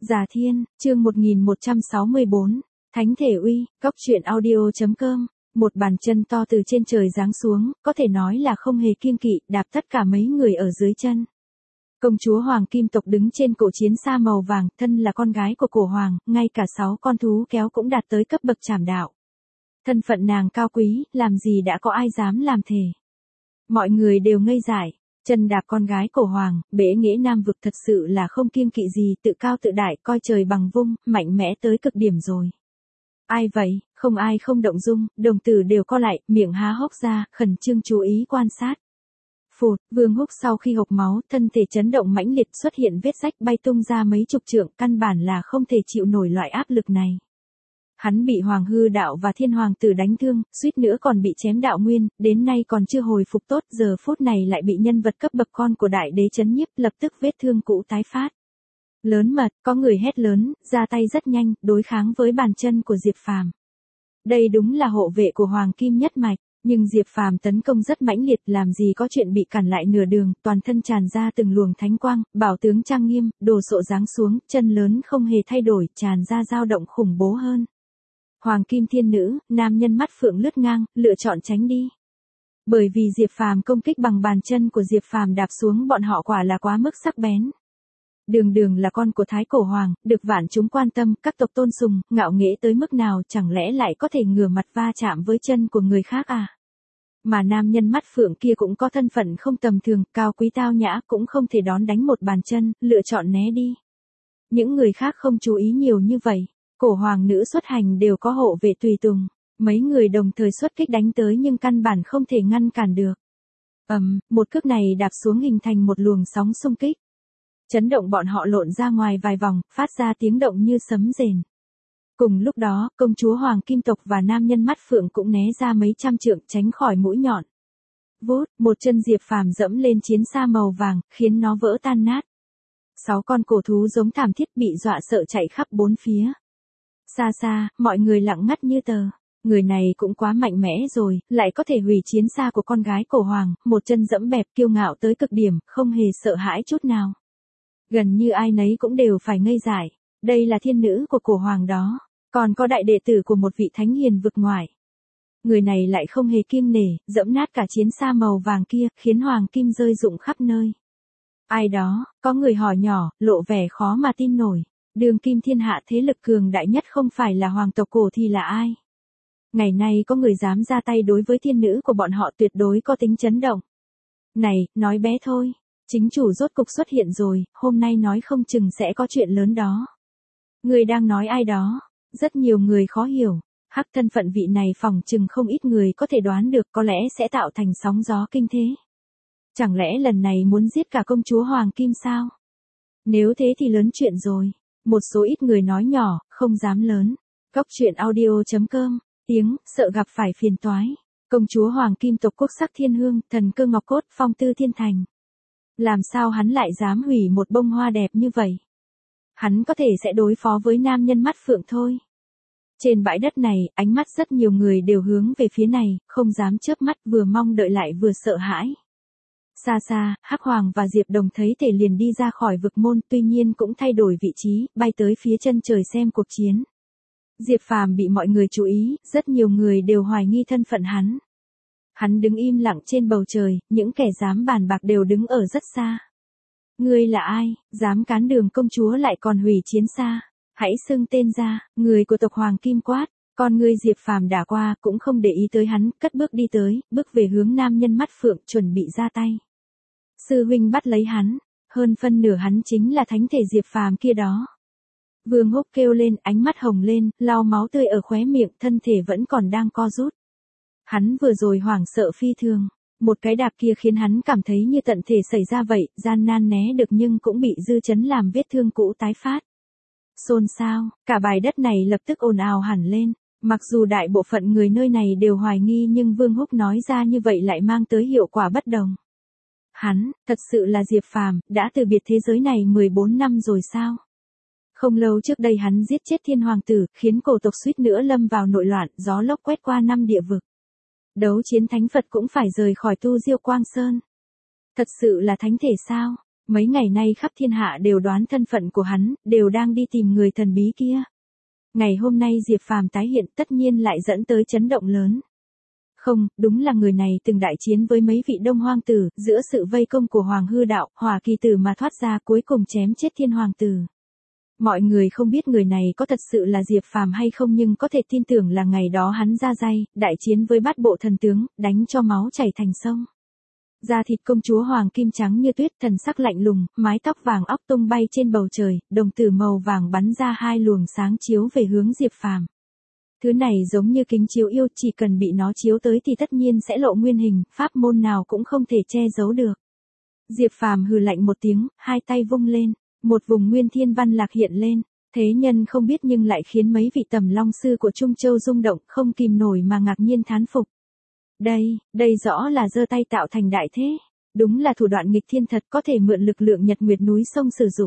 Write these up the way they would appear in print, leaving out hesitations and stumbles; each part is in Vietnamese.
Già Thiên, chương 1164, Thánh Thể Uy, Cóc truyện audio.com. Một bàn chân to từ trên trời giáng xuống, có thể nói là không hề kiêng kỵ, đạp tất cả mấy người ở dưới chân. Công chúa Hoàng Kim tộc đứng trên cổ chiến xa màu vàng, thân là con gái của cổ hoàng, ngay cả 6 con thú kéo cũng đạt tới cấp bậc trảm đạo. Thân phận nàng cao quý, làm gì đã có ai dám làm thề. Mọi người đều ngây dại. Chân đạp con gái cổ hoàng, bể nghĩa nam vực thật sự là không kiêng kỵ gì, tự cao tự đại, coi trời bằng vung, mạnh mẽ tới cực điểm rồi. Ai vậy, không ai không động dung, đồng tử đều co lại, miệng há hốc ra, khẩn trương chú ý quan sát. Phụt, Vương Húc sau khi hộc máu, thân thể chấn động mãnh liệt, xuất hiện vết rách bay tung ra mấy chục trượng, căn bản là không thể chịu nổi loại áp lực này. Hắn bị Hoàng Hư Đạo và Thiên Hoàng Tử đánh thương, suýt nữa còn bị chém đạo nguyên, đến nay còn chưa hồi phục tốt, giờ phút này lại bị nhân vật cấp bậc con của đại đế chấn nhiếp, lập tức vết thương cũ tái phát. Lớn mật, có người hét lớn, ra tay rất nhanh, đối kháng với bàn chân của Diệp Phàm. Đây đúng là hộ vệ của Hoàng Kim nhất mạch, nhưng Diệp Phàm tấn công rất mãnh liệt, làm gì có chuyện bị cản lại nửa đường, toàn thân tràn ra từng luồng thánh quang, bảo tướng trang nghiêm, đồ sộ giáng xuống, chân lớn không hề thay đổi, tràn ra dao động khủng bố hơn. Hoàng Kim thiên nữ, nam nhân mắt phượng lướt ngang, lựa chọn tránh đi. Bởi vì Diệp Phàm công kích bằng bàn chân của Diệp Phàm đạp xuống bọn họ quả là quá mức sắc bén. Đường Đường là con của Thái Cổ Hoàng, được vạn chúng quan tâm, các tộc tôn sùng, ngạo nghễ tới mức nào, chẳng lẽ lại có thể ngửa mặt va chạm với chân của người khác à? Mà nam nhân mắt phượng kia cũng có thân phận không tầm thường, cao quý tao nhã, cũng không thể đón đánh một bàn chân, lựa chọn né đi. Những người khác không chú ý nhiều như vậy. Cổ hoàng nữ xuất hành đều có hộ vệ tùy tùng, mấy người đồng thời xuất kích đánh tới nhưng căn bản không thể ngăn cản được. Một cước này đạp xuống hình thành một luồng sóng xung kích. Chấn động bọn họ lộn ra ngoài vài vòng, phát ra tiếng động như sấm rền. Cùng lúc đó, công chúa Hoàng Kim tộc và nam nhân mắt phượng cũng né ra mấy trăm trượng tránh khỏi mũi nhọn. Vút, một chân Diệp Phàm dẫm lên chiến xa màu vàng, khiến nó vỡ tan nát. 6 con cổ thú giống thảm thiết bị dọa sợ chạy khắp bốn phía. Xa xa, mọi người lặng ngắt như tờ. Người này cũng quá mạnh mẽ rồi, lại có thể hủy chiến xa của con gái cổ hoàng, một chân dẫm bẹp kiêu ngạo tới cực điểm, không hề sợ hãi chút nào. Gần như ai nấy cũng đều phải ngây dại. Đây là thiên nữ của cổ hoàng đó, còn có đại đệ tử của một vị thánh hiền vực ngoại. Người này lại không hề kiêng nể, dẫm nát cả chiến xa màu vàng kia, khiến hoàng kim rơi rụng khắp nơi. Ai đó, có người hỏi nhỏ, lộ vẻ khó mà tin nổi. Đương kim thiên hạ thế lực cường đại nhất không phải là hoàng tộc cổ thì là ai? Ngày nay có người dám ra tay đối với thiên nữ của bọn họ tuyệt đối có tính chấn động. Này, nói bé thôi, chính chủ rốt cục xuất hiện rồi, hôm nay nói không chừng sẽ có chuyện lớn đó. Người đang nói ai đó? Rất nhiều người khó hiểu, hắc thân phận vị này phỏng chừng không ít người có thể đoán được, có lẽ sẽ tạo thành sóng gió kinh thế. Chẳng lẽ lần này muốn giết cả công chúa Hoàng Kim sao? Nếu thế thì lớn chuyện rồi. Một số ít người nói nhỏ, không dám lớn. Cóc truyện audio.com, tiếng, sợ gặp phải phiền toái. Công chúa Hoàng Kim tộc quốc sắc thiên hương, thần cơ ngọc cốt, phong tư thiên thành. Làm sao hắn lại dám hủy một bông hoa đẹp như vậy? Hắn có thể sẽ đối phó với nam nhân mắt phượng thôi. Trên bãi đất này, ánh mắt rất nhiều người đều hướng về phía này, không dám chớp mắt, vừa mong đợi lại vừa sợ hãi. Xa xa, Hắc Hoàng và Diệp Đồng thấy thể liền đi ra khỏi vực môn, tuy nhiên cũng thay đổi vị trí, bay tới phía chân trời xem cuộc chiến. Diệp Phàm bị mọi người chú ý, rất nhiều người đều hoài nghi thân phận hắn. Hắn đứng im lặng trên bầu trời, những kẻ dám bàn bạc đều đứng ở rất xa. Ngươi là ai, dám cán đường công chúa lại còn hủy chiến xa? Hãy xưng tên ra, người của tộc Hoàng Kim quát. Con ngươi Diệp Phàm đảo qua, cũng không để ý tới hắn, cất bước đi tới, bước về hướng nam nhân mắt phượng, chuẩn bị ra tay. Sư huynh bắt lấy hắn, hơn phân nửa hắn chính là thánh thể Diệp Phàm kia đó. Vương Húc kêu lên, ánh mắt hồng lên, lau máu tươi ở khóe miệng, thân thể vẫn còn đang co rút. Hắn vừa rồi hoảng sợ phi thường, một cái đạp kia khiến hắn cảm thấy như tận thể xảy ra vậy, gian nan né được nhưng cũng bị dư chấn làm vết thương cũ tái phát. Xôn xao, cả bãi đất này lập tức ồn ào hẳn lên. Mặc dù đại bộ phận người nơi này đều hoài nghi nhưng Vương Húc nói ra như vậy lại mang tới hiệu quả bất đồng. Hắn, thật sự là Diệp Phàm, đã từ biệt thế giới này 14 năm rồi sao? Không lâu trước đây hắn giết chết Thiên Hoàng tử, khiến cổ tộc suýt nữa lâm vào nội loạn, gió lốc quét qua 5 địa vực. Đấu chiến thánh Phật cũng phải rời khỏi Tu Diêu Quang Sơn. Thật sự là thánh thể sao? Mấy ngày nay khắp thiên hạ đều đoán thân phận của hắn, đều đang đi tìm người thần bí kia. Ngày hôm nay Diệp Phàm tái hiện tất nhiên lại dẫn tới chấn động lớn. Không, đúng là người này từng đại chiến với mấy vị đông hoang tử, giữa sự vây công của Hoàng Hư Đạo, Hỏa Kỳ Tử mà thoát ra cuối cùng chém chết thiên hoàng tử. Mọi người không biết người này có thật sự là Diệp Phàm hay không nhưng có thể tin tưởng là ngày đó hắn ra tay, đại chiến với bát bộ thần tướng, đánh cho máu chảy thành sông. Da thịt công chúa hoàng kim trắng như tuyết, thần sắc lạnh lùng, mái tóc vàng óc tung bay trên bầu trời, đồng tử màu vàng bắn ra hai luồng sáng chiếu về hướng Diệp Phàm. Thứ này giống như kính chiếu yêu, chỉ cần bị nó chiếu tới thì tất nhiên sẽ lộ nguyên hình, pháp môn nào cũng không thể che giấu được. Diệp Phàm hừ lạnh một tiếng, hai tay vung lên, một vùng nguyên thiên văn lạc hiện lên, thế nhân không biết nhưng lại khiến mấy vị tầm long sư của Trung Châu rung động, không kìm nổi mà ngạc nhiên thán phục. Đây rõ là giơ tay tạo thành đại thế. Đúng là thủ đoạn nghịch thiên thật, có thể mượn lực lượng nhật nguyệt núi sông sử dụng.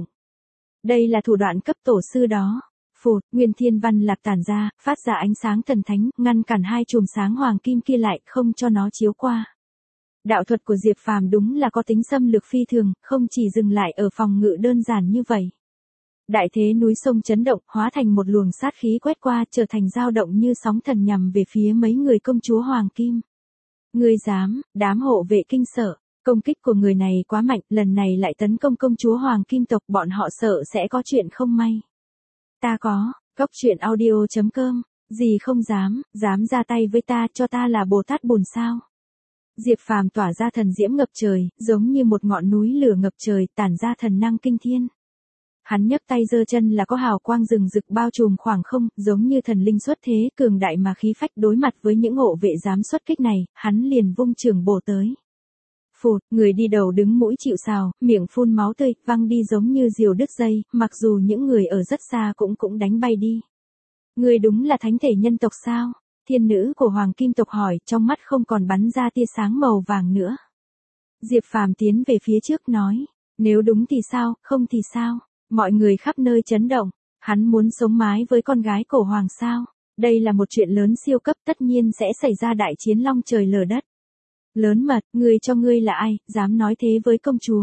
Đây là thủ đoạn cấp tổ sư đó. Phụt, nguyên thiên văn lạc tản ra, phát ra ánh sáng thần thánh, ngăn cản hai chùm sáng hoàng kim kia lại, không cho nó chiếu qua. Đạo thuật của Diệp Phàm đúng là có tính xâm lược phi thường, không chỉ dừng lại ở phòng ngự đơn giản như vậy. Đại thế núi sông chấn động, hóa thành một luồng sát khí quét qua, trở thành dao động như sóng thần nhằm về phía mấy người công chúa hoàng kim. Ngươi dám, đám hộ vệ kinh sợ, công kích của người này quá mạnh, lần này lại tấn công công chúa hoàng kim tộc, bọn họ sợ sẽ có chuyện không may. Ta có, góc truyện audio.com, gì không dám, dám ra tay với ta, cho ta là Bồ Tát Bùn sao. Diệp Phàm tỏa ra thần diễm ngập trời, giống như một ngọn núi lửa ngập trời, tản ra thần năng kinh thiên. Hắn nhấc tay giơ chân là có hào quang rừng rực bao trùm khoảng không, giống như thần linh xuất thế, cường đại mà khí phách. Đối mặt với những hộ vệ dám xuất kích này, hắn liền vung trường bổ tới. Phụt, người đi đầu đứng mũi chịu sào, miệng phun máu tươi, văng đi giống như diều đứt dây, mặc dù những người ở rất xa cũng đánh bay đi. Người đúng là thánh thể nhân tộc sao? Thiên nữ của hoàng kim tộc hỏi, trong mắt không còn bắn ra tia sáng màu vàng nữa. Diệp Phàm tiến về phía trước nói, nếu đúng thì sao, không thì sao? Mọi người khắp nơi chấn động, hắn muốn sống mái với con gái cổ hoàng sao? Đây là một chuyện lớn siêu cấp, tất nhiên sẽ xảy ra đại chiến long trời lở đất. Lớn mật, ngươi cho ngươi là ai, dám nói thế với công chúa?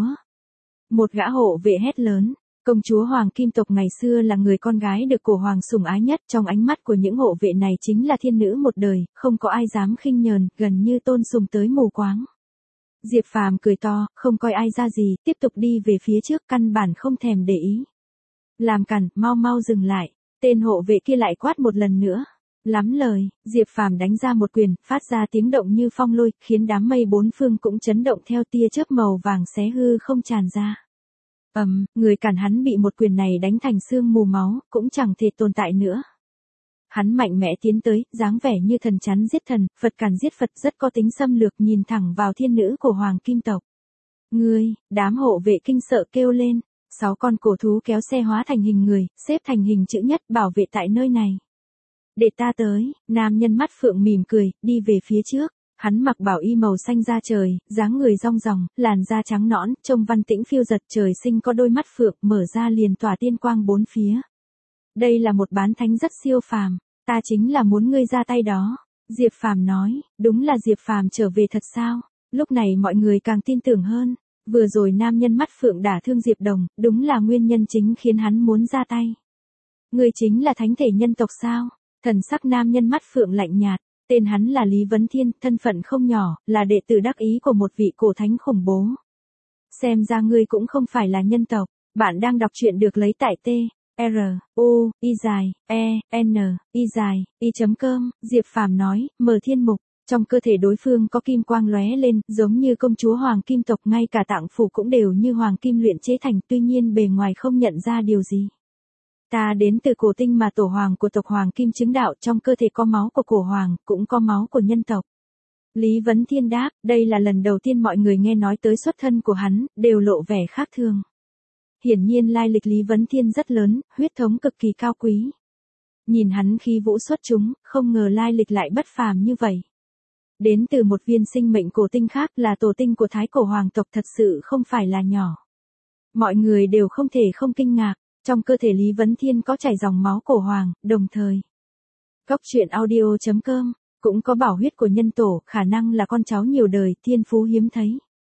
Một gã hộ vệ hét lớn, công chúa hoàng kim tộc ngày xưa là người con gái được cổ hoàng sủng ái nhất, trong ánh mắt của những hộ vệ này chính là thiên nữ một đời, không có ai dám khinh nhờn, gần như tôn sùng tới mù quáng. Diệp Phàm cười to, không coi ai ra gì, tiếp tục đi về phía trước, căn bản không thèm để ý. Làm cản, mau dừng lại. Tên hộ vệ kia lại quát một lần nữa. Lắm lời, Diệp Phàm đánh ra một quyền, phát ra tiếng động như phong lôi, khiến đám mây bốn phương cũng chấn động theo, tia chớp màu vàng xé hư không tràn ra. Người cản hắn bị một quyền này đánh thành xương mù máu, cũng chẳng thể tồn tại nữa. Hắn mạnh mẽ tiến tới, dáng vẻ như thần chắn giết thần, Phật cản giết Phật, rất có tính xâm lược, nhìn thẳng vào thiên nữ của hoàng kim tộc. Ngươi, đám hộ vệ kinh sợ kêu lên, 6 con cổ thú kéo xe hóa thành hình người, xếp thành hình chữ nhất, bảo vệ tại nơi này. Để ta tới, nam nhân mắt phượng mỉm cười, đi về phía trước. Hắn mặc bảo y màu xanh da trời, dáng người rong ròng, làn da trắng nõn, trông văn tĩnh phiêu giật, trời sinh có đôi mắt phượng, mở ra liền tỏa tiên quang bốn phía. Đây là một bán thánh rất siêu phàm, ta chính là muốn ngươi ra tay đó. Diệp Phàm nói, đúng là Diệp Phàm trở về thật sao? Lúc này mọi người càng tin tưởng hơn. Vừa rồi nam nhân mắt phượng đả thương Diệp Đồng, đúng là nguyên nhân chính khiến hắn muốn ra tay. Ngươi chính là thánh thể nhân tộc sao? Thần sắc nam nhân mắt phượng lạnh nhạt, tên hắn là Lý Vấn Thiên, thân phận không nhỏ, là đệ tử đắc ý của một vị cổ thánh khủng bố. Xem ra ngươi cũng không phải là nhân tộc, bạn đang đọc truyện được lấy tại t-r-u-i-e-n-i-i.com, Diệp Phàm nói, mở thiên mục. Trong cơ thể đối phương có kim quang lóe lên, giống như công chúa hoàng kim tộc, ngay cả tạng phủ cũng đều như hoàng kim luyện chế thành, tuy nhiên bề ngoài không nhận ra điều gì. Ta đến từ cổ tinh mà tổ hoàng của tộc hoàng kim chứng đạo, trong cơ thể có máu của cổ hoàng, cũng có máu của nhân tộc. Lý Vấn Thiên đáp, đây là lần đầu tiên mọi người nghe nói tới xuất thân của hắn, đều lộ vẻ khác thường. Hiển nhiên lai lịch Lý Vấn Thiên rất lớn, huyết thống cực kỳ cao quý. Nhìn hắn khí vũ xuất chúng, không ngờ lai lịch lại bất phàm như vậy. Đến từ một viên sinh mệnh cổ tinh khác, là tổ tinh của thái cổ hoàng tộc, thật sự không phải là nhỏ. Mọi người đều không thể không kinh ngạc, trong cơ thể Lý Vấn Thiên có chảy dòng máu cổ hoàng, đồng thời. Góc truyện audio.com, cũng có bảo huyết của nhân tổ, khả năng là con cháu nhiều đời, thiên phú hiếm thấy.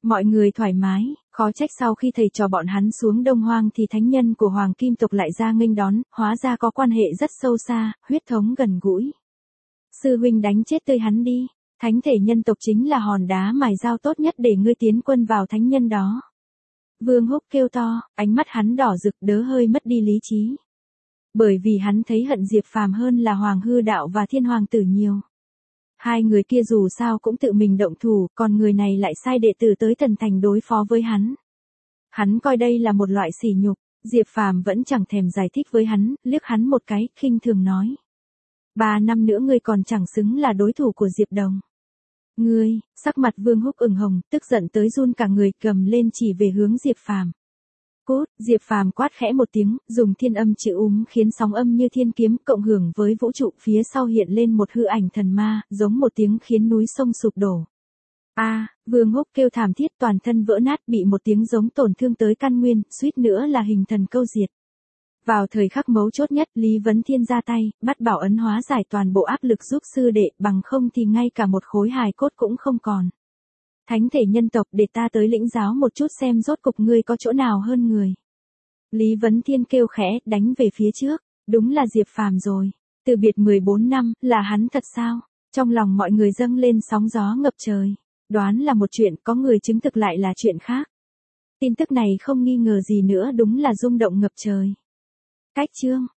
Mọi người thoải mái, khó trách sau khi thầy trò bọn hắn xuống Đông Hoang thì thánh nhân của Hoàng Kim tộc lại ra nghênh đón, hóa ra có quan hệ rất sâu xa, huyết thống gần gũi. Sư huynh đánh chết tươi hắn đi, thánh thể nhân tộc chính là hòn đá mài dao tốt nhất để ngươi tiến quân vào thánh nhân đó. Vương Húc kêu to, ánh mắt hắn đỏ rực đớ hơi mất đi lý trí. Bởi vì hắn thấy hận Diệp Phàm hơn là Hoàng Hư Đạo và Thiên Hoàng Tử nhiều. Hai người kia dù sao cũng tự mình động thủ, còn người này lại sai đệ tử tới Thần Thành đối phó với hắn. Hắn coi đây là một loại sỉ nhục, Diệp Phàm vẫn chẳng thèm giải thích với hắn, liếc hắn một cái, khinh thường nói. 3 năm nữa ngươi còn chẳng xứng là đối thủ của Diệp Đồng. Ngươi, sắc mặt Vương Húc ửng hồng, tức giận tới run cả người, cầm lên chỉ về hướng Diệp Phàm. Cút, Diệp Phàm quát khẽ một tiếng, dùng thiên âm chữ khiến sóng âm như thiên kiếm cộng hưởng với vũ trụ, phía sau hiện lên một hư ảnh thần ma, giống một tiếng khiến núi sông sụp đổ. Vương Húc kêu thảm thiết, toàn thân vỡ nát, bị một tiếng giống tổn thương tới căn nguyên, suýt nữa là hình thần câu diệt. Vào thời khắc mấu chốt nhất, Lý Vấn Thiên ra tay, bắt Bảo Ấn hóa giải toàn bộ áp lực giúp sư đệ, bằng không thì ngay cả một khối hài cốt cũng không còn. Thánh thể nhân tộc, để ta tới lĩnh giáo một chút xem rốt cục ngươi có chỗ nào hơn người. Lý Vấn Thiên kêu khẽ, đánh về phía trước, đúng là Diệp Phàm rồi. Từ biệt 14 năm, là hắn thật sao? Trong lòng mọi người dâng lên sóng gió ngập trời. Đoán là một chuyện, có người chứng thực lại là chuyện khác. Tin tức này không nghi ngờ gì nữa, đúng là rung động ngập trời. Cách chương